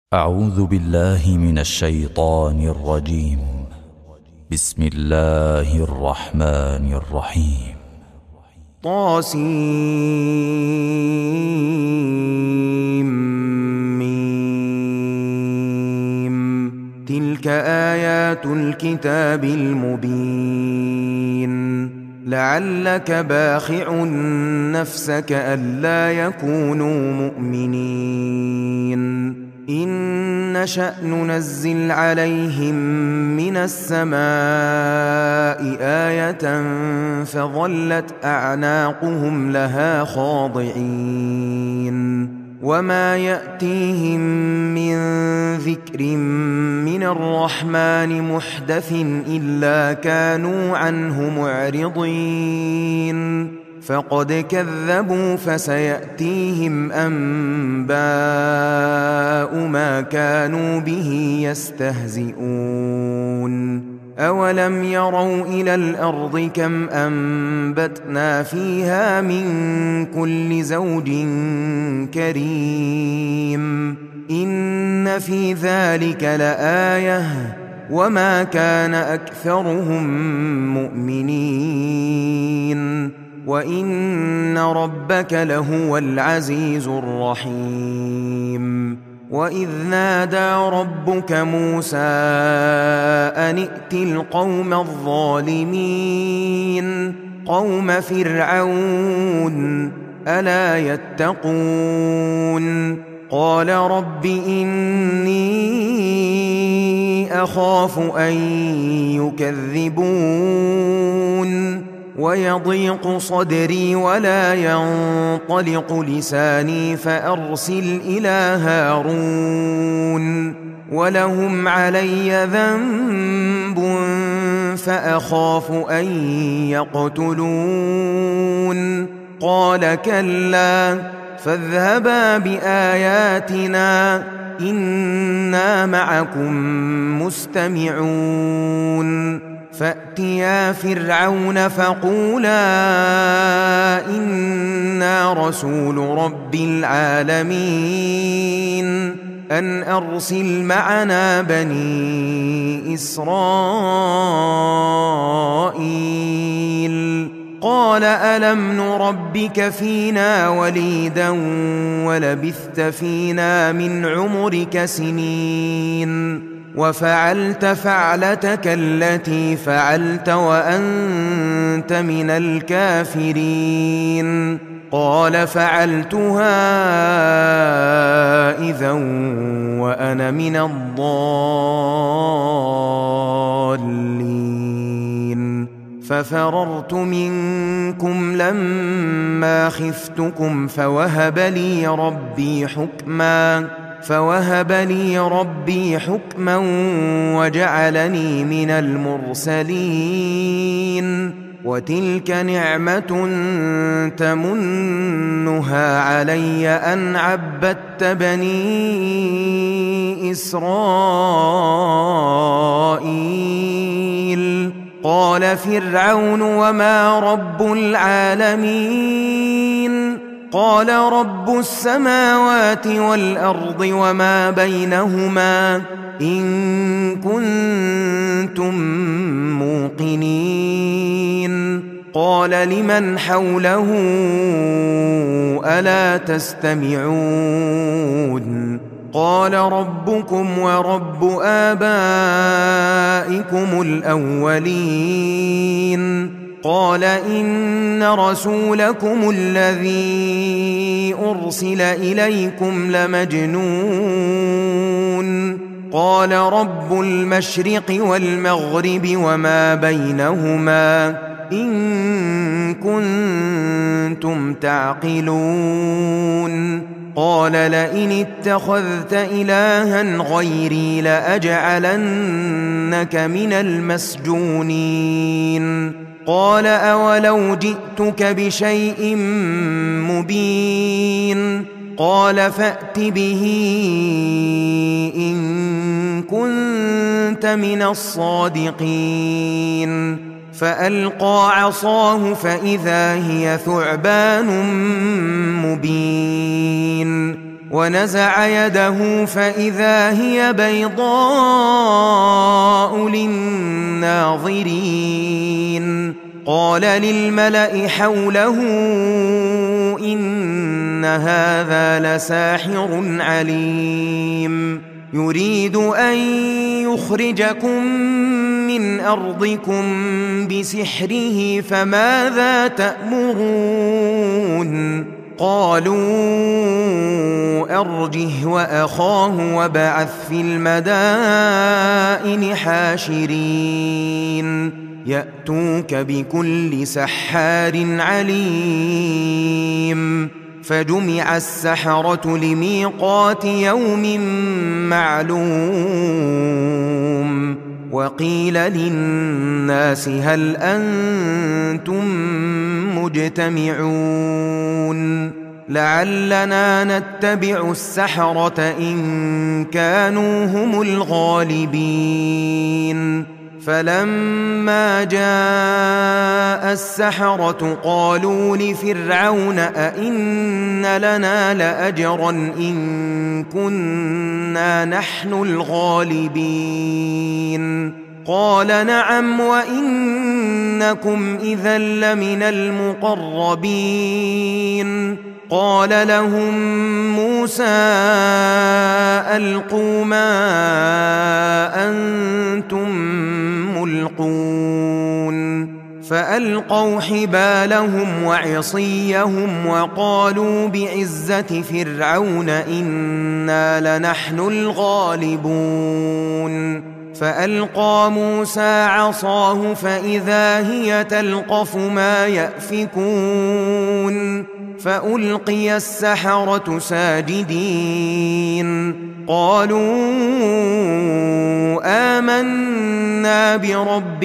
أعوذ بالله من الشيطان الرجيم. بسم الله الرحمن الرحيم. طاسيم. تلك آيات الكتاب المبين. لعلك باخع نفسك ألا يكونوا مؤمنين. إن نشأ ننزل عليهم من السماء آية فظلت أعناقهم لها خاضعين. وما يأتيهم من ذكر من الرحمن محدث إلا كانوا عنه معرضين. فقد كذبوا فسيأتيهم أنباء ما كانوا به يستهزئون. أولم يروا إلى الأرض كم أنبتنا فيها من كل زوج كريم. إن في ذلك لآية وما كان أكثرهم مؤمنين وإن ربك لهو العزيز الرحيم. وإذ نادى ربك موسى أن ائت القوم الظالمين قوم فرعون ألا يتقون. قال رب إني أخاف أن يكذبون ويضيق صدري ولا ينطلق لساني فأرسل إلى هارون ولهم علي ذنب فأخاف أن يقتلون. قال كلا فاذهبا بآياتنا إنا معكم مستمعون. فأتيا فرعون فقولا إنا رسول رب العالمين أن أرسل معنا بني إسرائيل. قال ألم نربك فينا وليدا ولبثت فينا من عمرك سنين وفعلت فعلتك التي فعلت وأنت من الكافرين. قال فعلتها إذا وأنا من الضالين. ففررت منكم لما خفتكم فوهب لي ربي حكما وجعلني من المرسلين. وتلك نعمة تمنها علي أن عبدت بني إسرائيل. قال فرعون وما رب العالمين. قال رب السماوات والأرض وما بينهما إن كنتم موقنين. قال لمن حوله ألا تستمعون. قال ربكم ورب آبائكم الأولين. قال إن رسولكم الذي أرسل إليكم لمجنون. قال رب المشرق والمغرب وما بينهما إن كنتم تعقلون. قال لئن اتخذت إلها غيري لأجعلنك من المسجونين. قال أولو جئتك بشيء مبين. قال فأت به إن كنت من الصادقين. فألقى عصاه فإذا هي ثعبان مبين. ونزع يده فإذا هي بيضاء للناظرين قال للملأ حوله إن هذا لساحر عليم يريد أن يخرجكم من أرضكم بسحره فماذا تأمرون قالوا أرجه وأخاه وابعث في المدائن حاشرين يأتوك بكل سحار عليم فجمع السحرة لميقات يوم معلوم وقيل للناس هل أنتم مجتمعون لعلنا نتبع السحرة إن كانوا هم الغالبين فلما جاء السحرة قالوا لفرعون أئن لنا لأجرا إن كنا نحن الغالبين قال نعم وإنكم إذا لمن المقربين قال لهم موسى ألقوا ما أنتم ملقون فألقوا حبالهم وعصيهم وقالوا بعزة فرعون إنا لنحن الغالبون فألقى موسى عصاه فإذا هي تلقف ما يأفكون فألقي السحرة ساجدين قالوا آمنا برب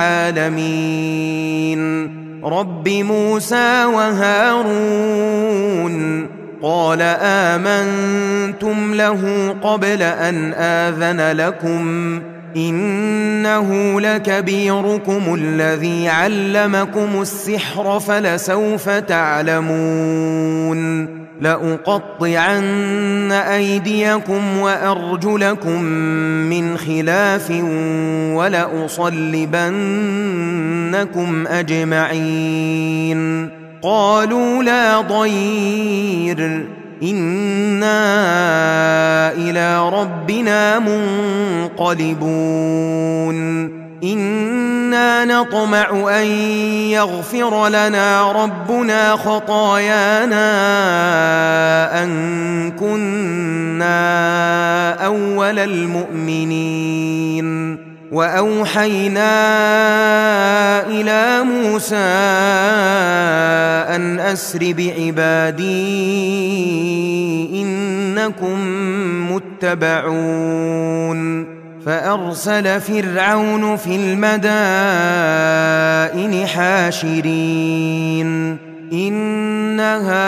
العالمين رب موسى وهارون قال آمنتم له قبل أن آذن لكم إنه لكبيركم الذي علمكم السحر فلسوف تعلمون لأقطعن أيديكم وأرجلكم من خلاف ولأصلبنكم أجمعين قالوا لا ضير إنا إلى ربنا منقلبون إنا نطمع أن يغفر لنا ربنا خطايانا أن كنا أول المؤمنين وأوحينا إلى موسى أن أسر بعبادي إنكم متبعون فأرسل فرعون في المدائن حاشرين إن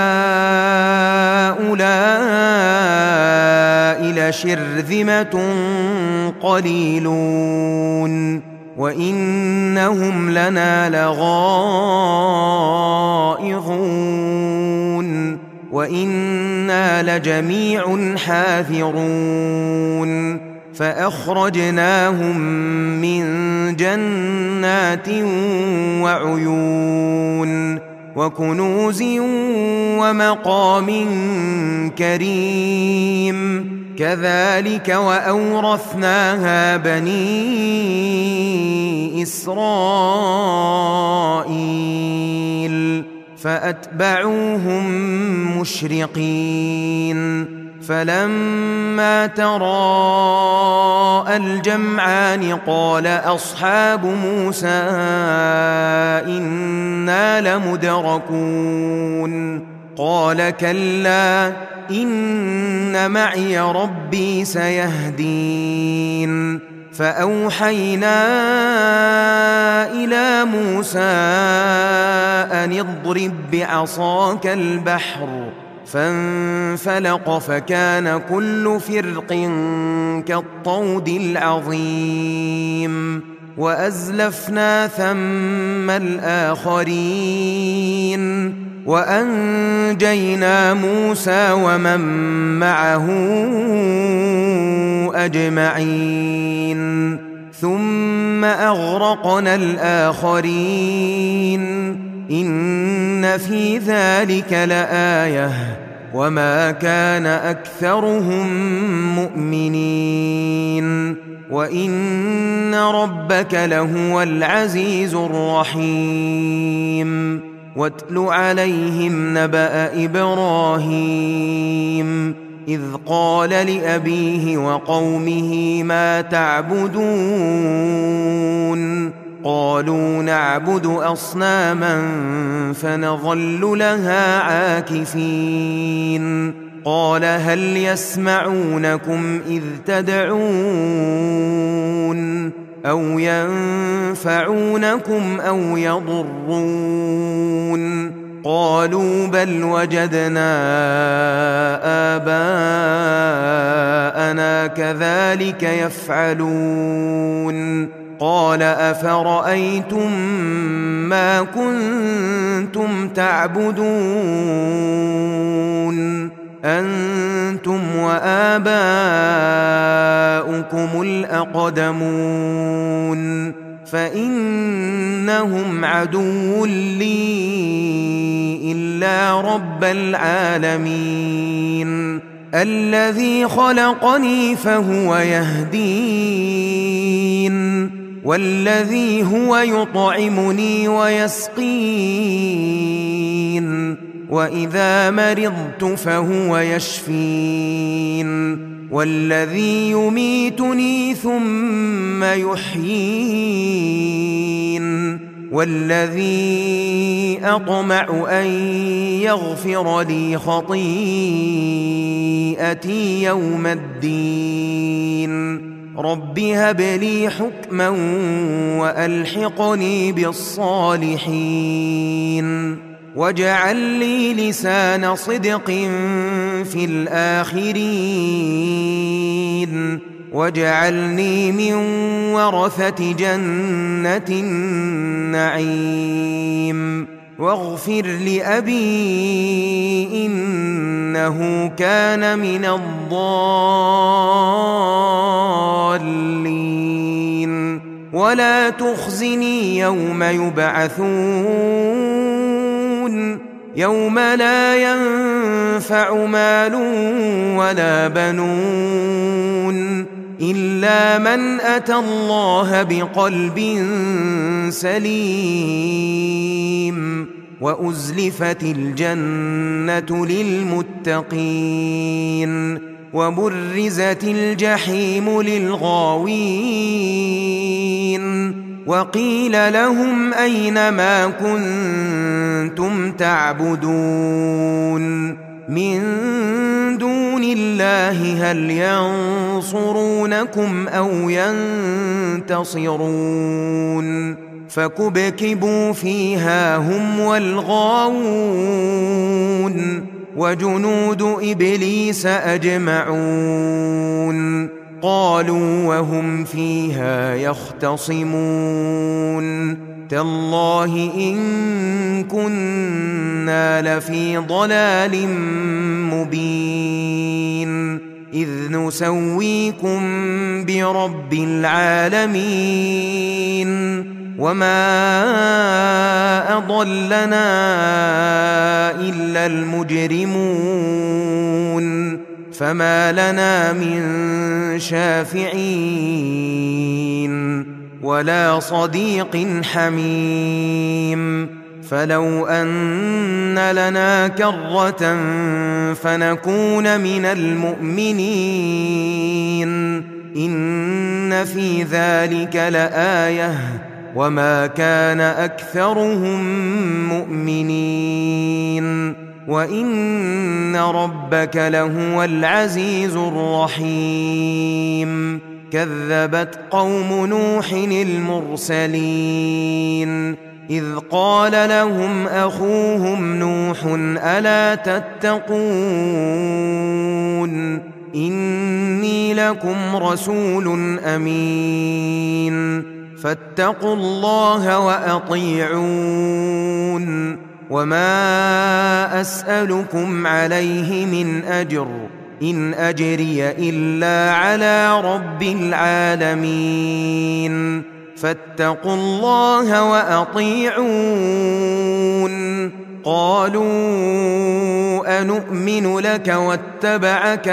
هؤلاء لشرذمة قليلون وإنهم لنا لغائظون وإنا لجميع حاذرون فأخرجناهم من جنات وعيون وكنوز ومقام كريم كذلك وأورثناها بني إسرائيل فأتبعوهم مشرقين فلما تراءى الجمعان قال أصحاب موسى إنا لمدركون قال كلا إن معي ربي سيهدين فأوحينا إلى موسى أن اضرب بعصاك البحر فانفلق فكان كل فرق كالطود العظيم وأزلفنا ثم الآخرين وأنجينا موسى ومن معه أجمعين ثم أغرقنا الآخرين إن في ذلك لآية وما كان أكثرهم مؤمنين وإن ربك لهو العزيز الرحيم واتل عليهم نبأ إبراهيم إذ قال لأبيه وقومه ما تعبدون قالوا نعبد أصناما فنظل لها عاكفين قال هل يسمعونكم إذ تدعون أو ينفعونكم أو يضرون قالوا بل وجدنا آباءنا كذلك يفعلون قال أفرأيتم ما كنتم تعبدون أنتم وآباؤكم الأقدمون فإنهم عدو لي إلا رب العالمين الذي خلقني فهو يهدين والذي هو يطعمني ويسقين وإذا مرضت فهو يشفين والذي يميتني ثم يحيين والذي أطمع أن يغفر لي خطيئتي يوم الدين رب هب لي حكما وألحقني بالصالحين واجعل لي لسان صدق في الآخرين واجعلني من ورثة جنة النعيم واغفر لأبي إنه كان من الضالين ولا تخزني يوم يبعثون يوم لا ينفع مال ولا بنون إلا من أتى الله بقلب سليم وأزلفت الجنة للمتقين وبرزت الجحيم للغاوين وقيل لهم أين ما كنتم تعبدون من دون الله هل ينصرونكم أو ينتصرون فكبكبوا فيها هم والغاوون وجنود إبليس أجمعون قالوا وهم فيها يختصمون تالله إن كنا لفي ضلال مبين إذ نسويكم برب العالمين وما أضلنا إلا المجرمون فما لنا من شافعين ولا صديق حميم فلو أن لنا كرة فنكون من المؤمنين إن في ذلك لآية وما كان أكثرهم مؤمنين وإن ربك لهو العزيز الرحيم كذبت قوم نوح المرسلين إذ قال لهم أخوهم نوح ألا تتقون إني لكم رسول أمين فاتقوا الله وأطيعون وما أسألكم عليه من أجر إن أجري إلا على رب العالمين فاتقوا الله وأطيعون قالوا أنؤمن لك واتبعك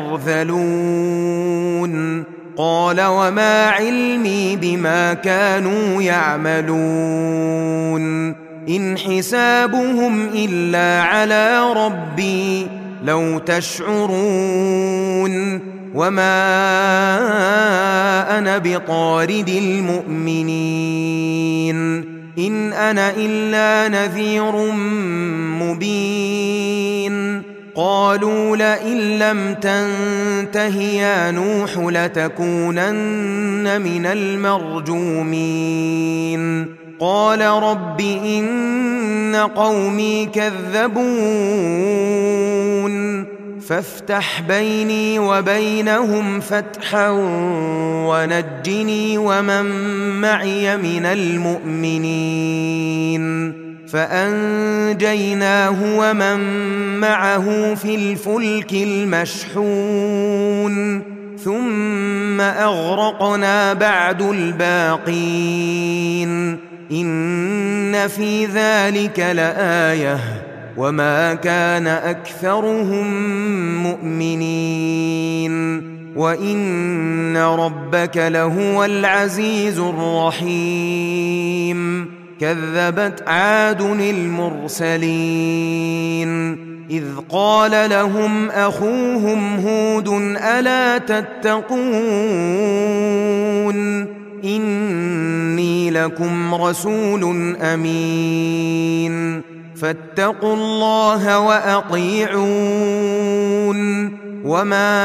الأرذلون قال وما علمي بما كانوا يعملون إن حسابهم إلا على ربي لو تشعرون وما أنا بطارد المؤمنين إن أنا إلا نذير مبين قالوا لئن لم تنته يا نوح لتكونن من المرجومين قال رب إن قومي كذبون فافتح بيني وبينهم فتحا ونجني ومن معي من المؤمنين فأنجيناه ومن معه في الفلك المشحون ثم أغرقنا بعد الباقين إن في ذلك لآية وما كان أكثرهم مؤمنين وإن ربك لهو العزيز الرحيم كذبت عاد المرسلين إذ قال لهم أخوهم هود ألا تتقون إني لكم رسول أمين فاتقوا الله وأطيعون وما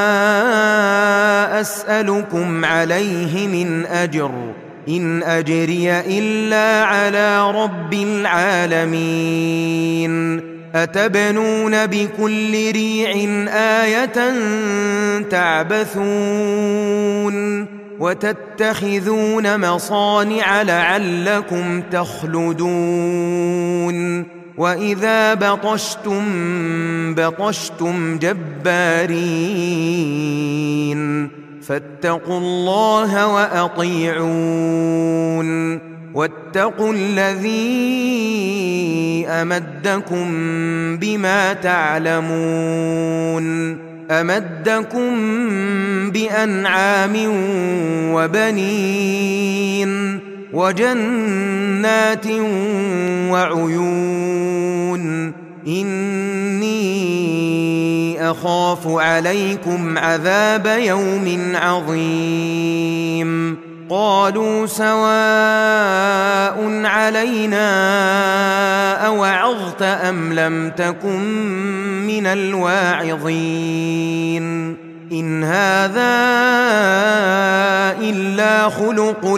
أسألكم عليه من أجر إن أجري إلا على رب العالمين أتبنون بكل ريع آية تعبثون وتتخذون مصانع لعلكم تخلدون وإذا بطشتم بطشتم جبارين فاتقوا الله وأطيعون واتقوا الذي أمدكم بما تعلمون أمدكم بأنعام وبنين وجنات وعيون إني أخاف عليكم عذاب يوم عظيم قالوا سواء علينا أوعظت أم لم تكن من الواعظين إن هذا إلا خلق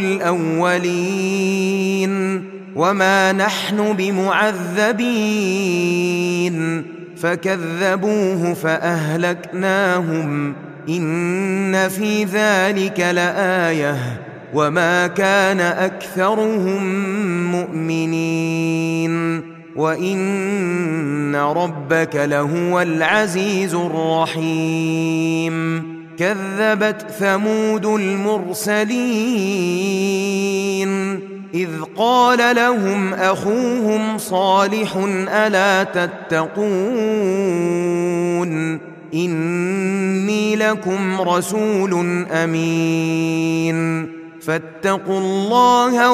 الأولين وما نحن بمعذبين فكذبوه فأهلكناهم إن في ذلك لآية وما كان أكثرهم مؤمنين وإن ربك لهو العزيز الرحيم كذبت ثمود المرسلين إذ قال لهم أخوهم صالح ألا تتقون إني لكم رسول أمين فاتقوا الله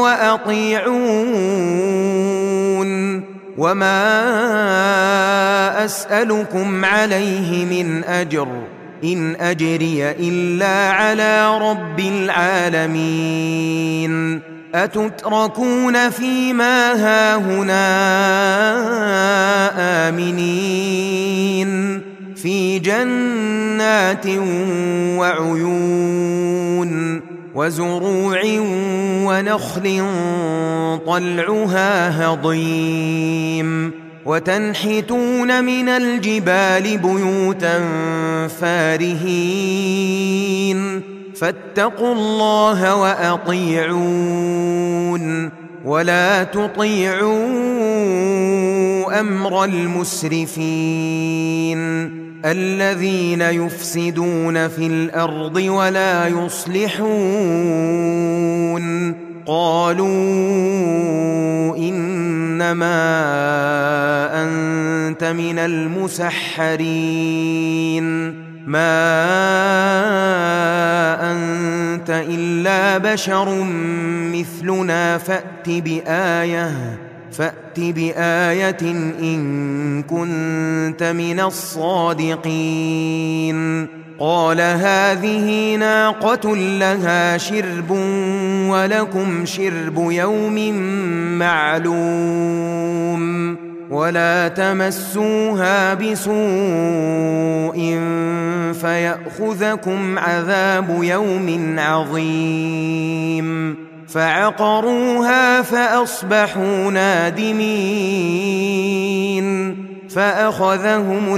وأطيعون وما أسألكم عليه من أجر إن أجري إلا على رب العالمين أتتركون فيما هاهنا آمنين في جنات وعيون وزروع ونخل طلعها هضيم وتنحتون من الجبال بيوتا فارهين فاتقوا الله وأطيعون ولا تطيعوا أمر المسرفين الذين يفسدون في الأرض ولا يصلحون قالوا إنما أنت من المسحرين ما أنت إلا بشر مثلنا فأت بآية إن كنت من الصادقين قال هذه ناقة لها شرب ولكم شرب يوم معلوم ولا تمسوها بسوء فيأخذكم عذاب يوم عظيم فعقروها فأصبحوا نادمين فأخذهم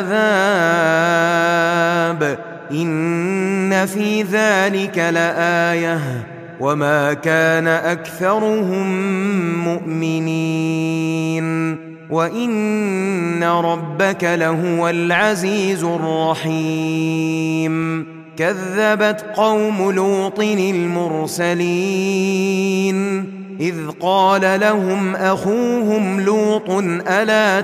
العذاب إن في ذلك لآية وما كان أكثرهم مؤمنين وإن ربك لهو العزيز الرحيم كذبت قوم لوط المرسلين إذ قال لهم أخوهم لوط ألا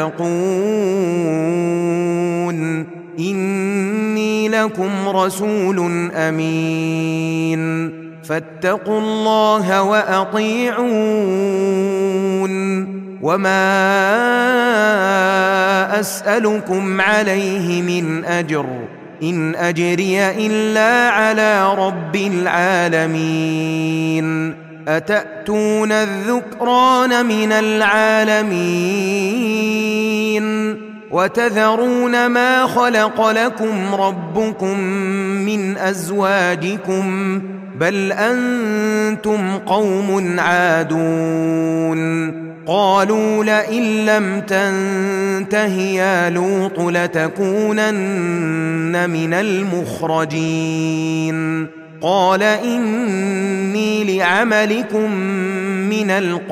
تتقون إني لكم رسول أمين فاتقوا الله وأطيعون وما أسألكم عليه من أجر إن أجري إلا على رب العالمين أتأتون الذكران من العالمين وتذرون ما خلق لكم ربكم من أزواجكم بل أنتم قوم عادون قالوا لئن لم تنته يا لوط لتكونن من المخرجين قال إني لعملكم من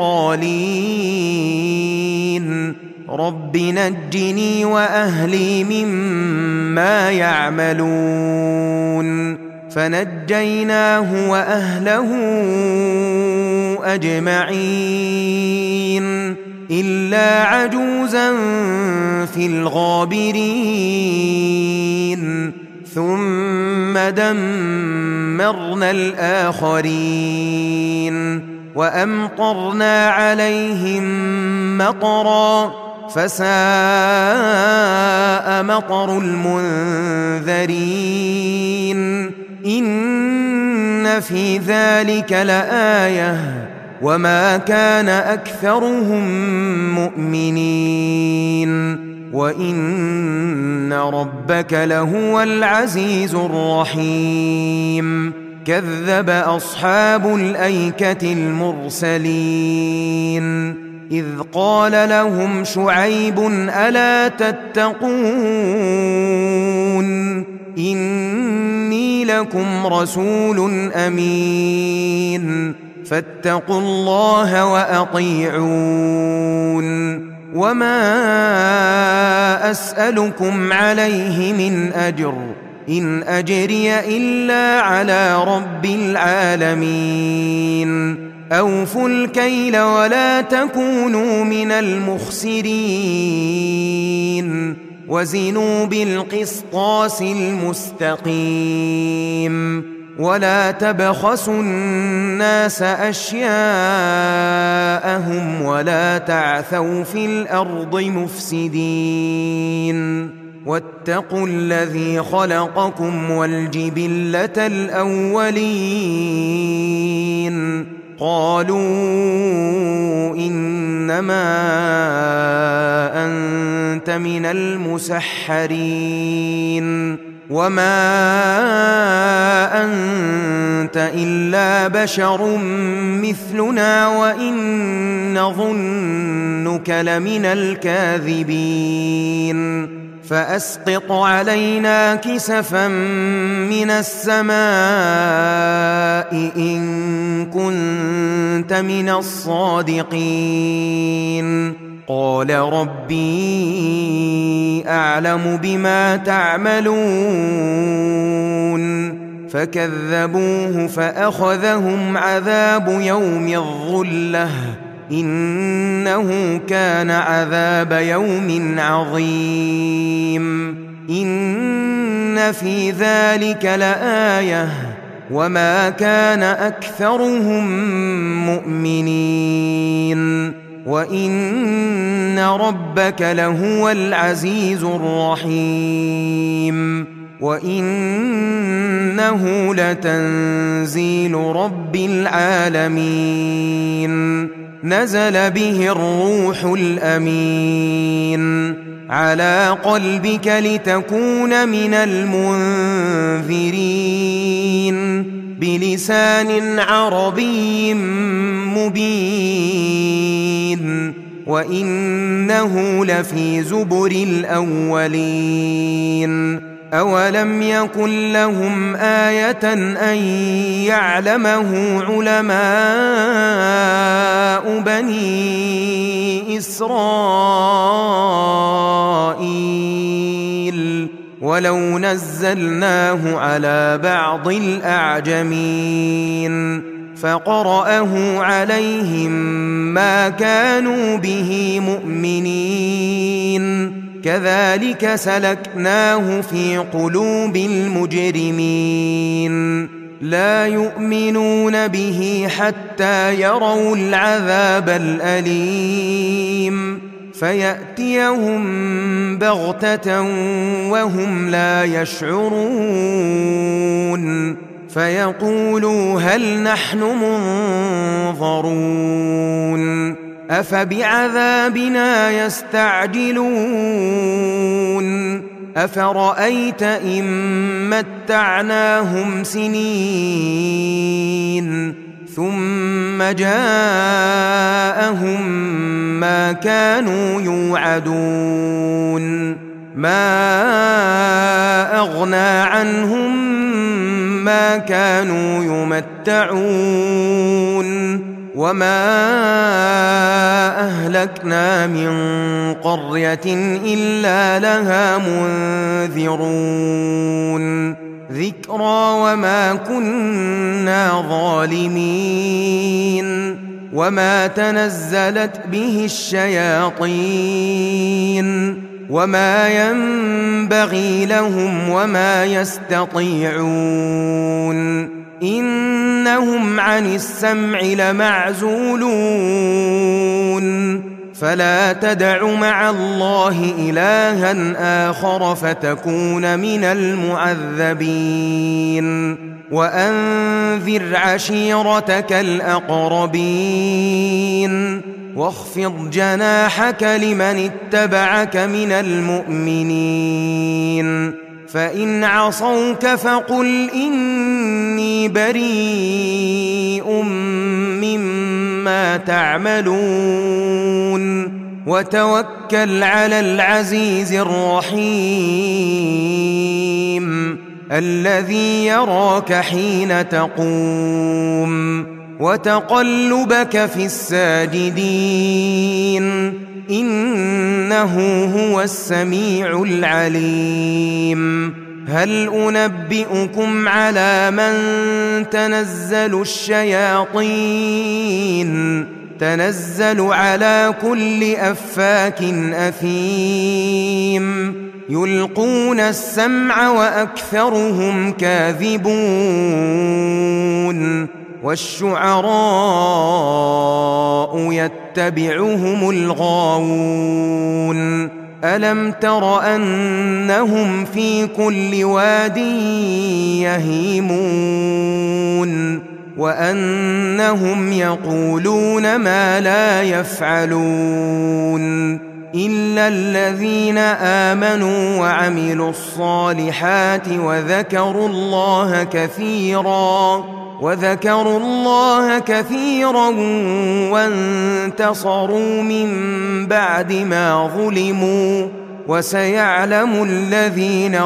القالين رب نجني وأهلي مما يعملون فنجيناه وأهله أجمعين إلا عجوزا في الغابرين ثم دمرنا الآخرين وأمطرنا عليهم مطرا فساء مطر المنذرين إن في ذلك لآية وما كان أكثرهم مؤمنين وإن ربك لهو العزيز الرحيم كذب أصحاب الأيكة المرسلين إذ قال لهم شعيب ألا تتقون إني لكم رسول أمين فاتقوا الله وأطيعون وما أسألكم عليه من أجر إن أجري إلا على رب العالمين أوفوا الكيل ولا تكونوا من المخسرين وزنوا بالقسطاس المستقيم ولا تبخسوا الناس أشياءهم ولا تعثوا في الأرض مفسدين واتقوا الذي خلقكم والجبلة الأولين قالوا إنما أنت من المسحرين وما أنت إلا بشر مثلنا وإن نظنك لمن الكاذبين فأسقط علينا كسفا من السماء إن كنت من الصادقين قال ربي أعلم بما تعملون فكذبوه فأخذهم عذاب يوم الظلة إنه كان عذاب يوم عظيم إن في ذلك لآية وما كان أكثرهم مؤمنين وإن ربك لهو العزيز الرحيم وإنه لتنزيل رب العالمين نزل به الروح الأمين على قلبك لتكون من المنذرين بلسان عربي مبين وإنه لفي زبر الأولين أولم يكن لهم آية أن يعلمه علماء بني إسرائيل ولو نزلناه على بعض الأعجمين فقرأه عليهم ما كانوا به مؤمنين كذلك سلكناه في قلوب المجرمين لا يؤمنون به حتى يروا العذاب الأليم فيأتيهم بغتة وهم لا يشعرون فيقولوا هل نحن منظرون أفبعذابنا يستعجلون أفرأيت إن متعناهم سنين ثم جاءهم ما كانوا يوعدون ما أغنى عنهم ما كانوا يمتعون وما أهلكنا من قرية إلا لها منذرون ذكرى وما كنا ظالمين وما تنزلت به الشياطين وما ينبغي لهم وما يستطيعون إنهم عن السمع لمعزولون فلا تدع مع الله إلها آخر فتكون من المعذبين وأنذر عشيرتك الأقربين واخفض جناحك لمن اتبعك من المؤمنين فإن عصوك فقل إني بريء مما تعملون وتوكل على العزيز الرحيم الذي يراك حين تقوم وتقلبك في الساجدين إنه هو السميع العليم هل أنبئكم على من تنزل الشياطين تنزل على كل أفاك أثيم يلقون السمع وأكثرهم كاذبون والشعراء يتبعهم الغاوون ألم تر أنهم في كل واد يهيمون وأنهم يقولون ما لا يفعلون إلا الذين آمنوا وعملوا الصالحات وذكروا الله كثيرا وانتصروا من بعد ما ظلموا وسيعلم الذين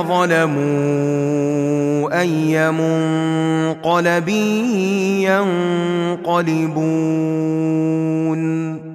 ظلموا أي منقلب ينقلبون